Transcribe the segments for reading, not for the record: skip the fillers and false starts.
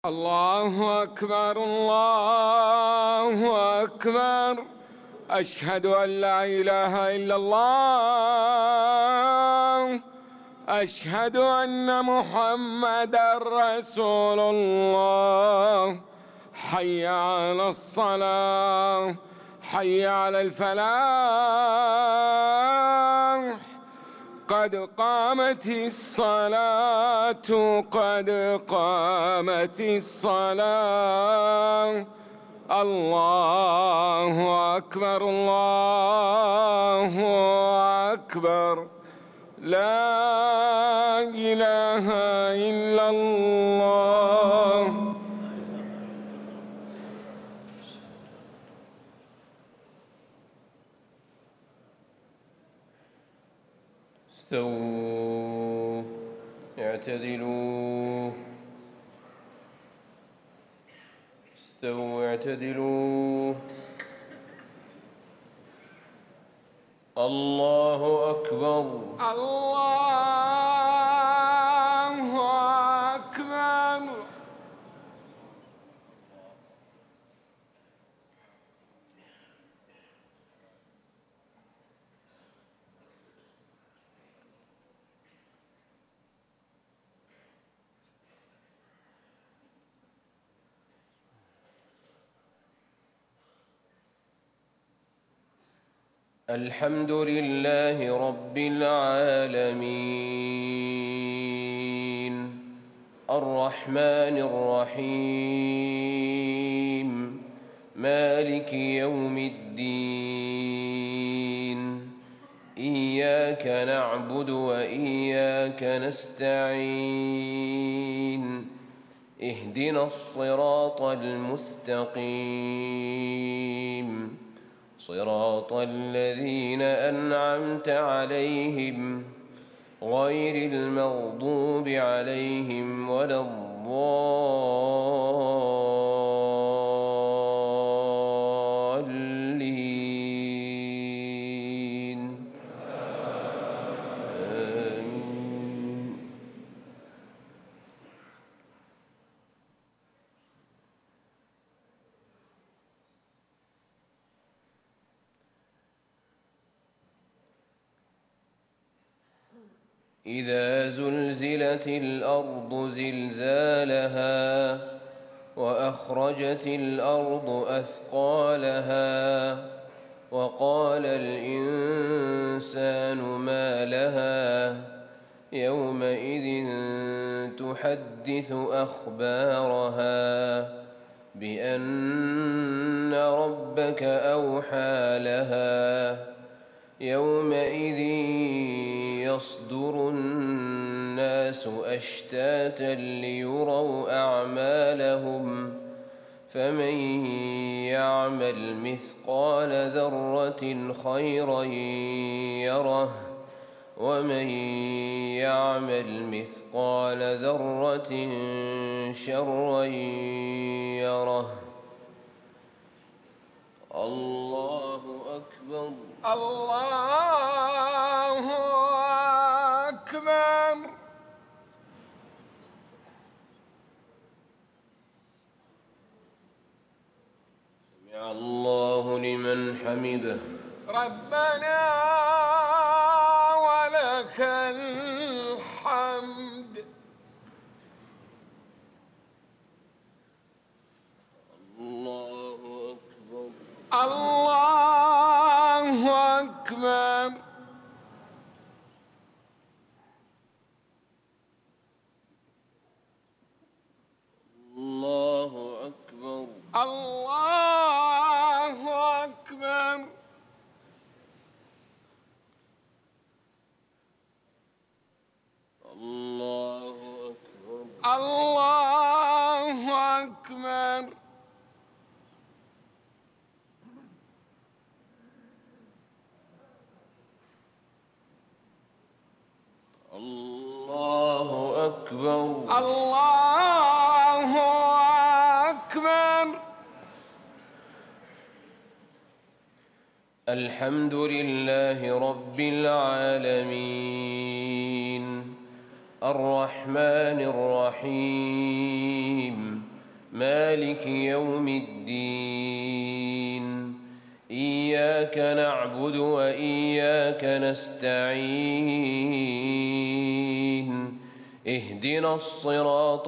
الله أكبر الله أكبر. أشهد أن لا إله إلا الله. أشهد أن محمدًا رسول الله. حي على الصلاة، حي على الفلاح. قد قامت الصلاة، قد قامت الصلاة. الله أكبر الله أكبر. لا إله إلا الله. استووا اعتدلوا، استووا اعتدلوا. الله أكبر الله أكبر. الحمد لله رب العالمين، الرحمن الرحيم، مالك يوم الدين. إياك نعبد وإياك نستعين. اهدنا الصراط المستقيم، صراط الذين أنعمت عليهم غير المغضوب عليهم ولا الضالين. آمين. إذا زلزلت الأرض زلزالها وأخرجت الأرض أثقالها وقال الإنسان ما لها يومئذ تحدث أخبارها بأن ربك أوحى لها. يومئذ يصدر الناس أشتاتا ليروا أعمالهم، فمن يعمل مثقال ذرة خيرا يره، ومن يعمل مثقال ذرة شرا يره. الله أكبر الله أكبر. سمع الله لمن حمده. ربنا ولك الحمد. الله أكبر الله أكبر. الله أكبر الله أكبر. الله أكبر الله أكبر. الله أكبر الله أكبر. الحمد لله رب العالمين، الرحمن الرحيم، مالك يوم الدين إياك نعبد وإياك نستعين اهدنا الصراط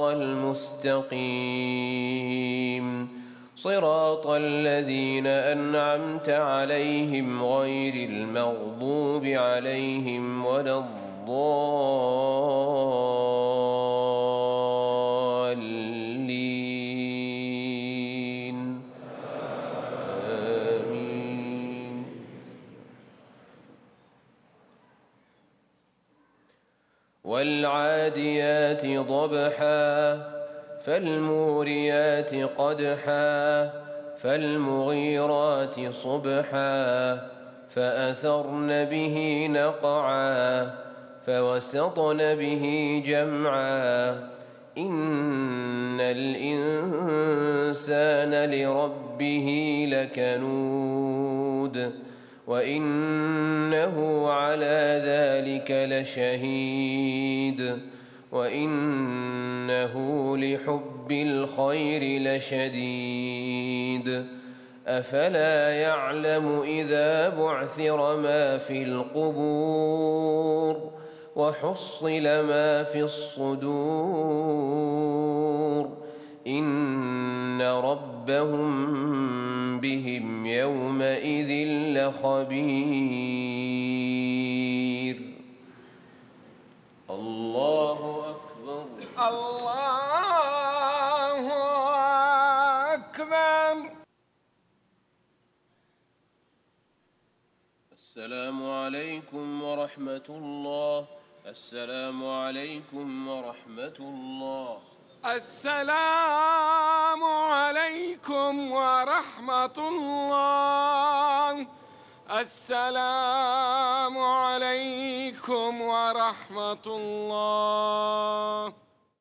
المستقيم صراط الذين أنعمت عليهم غير المغضوب عليهم ولا الضالين آمين. والعاديات ضبحا فالموريات قدحا فالمغيرات صبحا فأثرن به نقعا فوسطن به جمعا إن الإنسان لربه لكنود وإنه على ذلك لشهيد وإنه لحب الخير لشديد أفلا يعلم إذا بعثر ما في القبور وحصل ما في الصدور إن ربهم بهم يومئذ لخبير. الله أكبر. الله أكبر. السلام عليكم ورحمة الله. السلام عليكم ورحمة الله. السلام عليكم ورحمة الله. السلام عليكم ورحمة الله.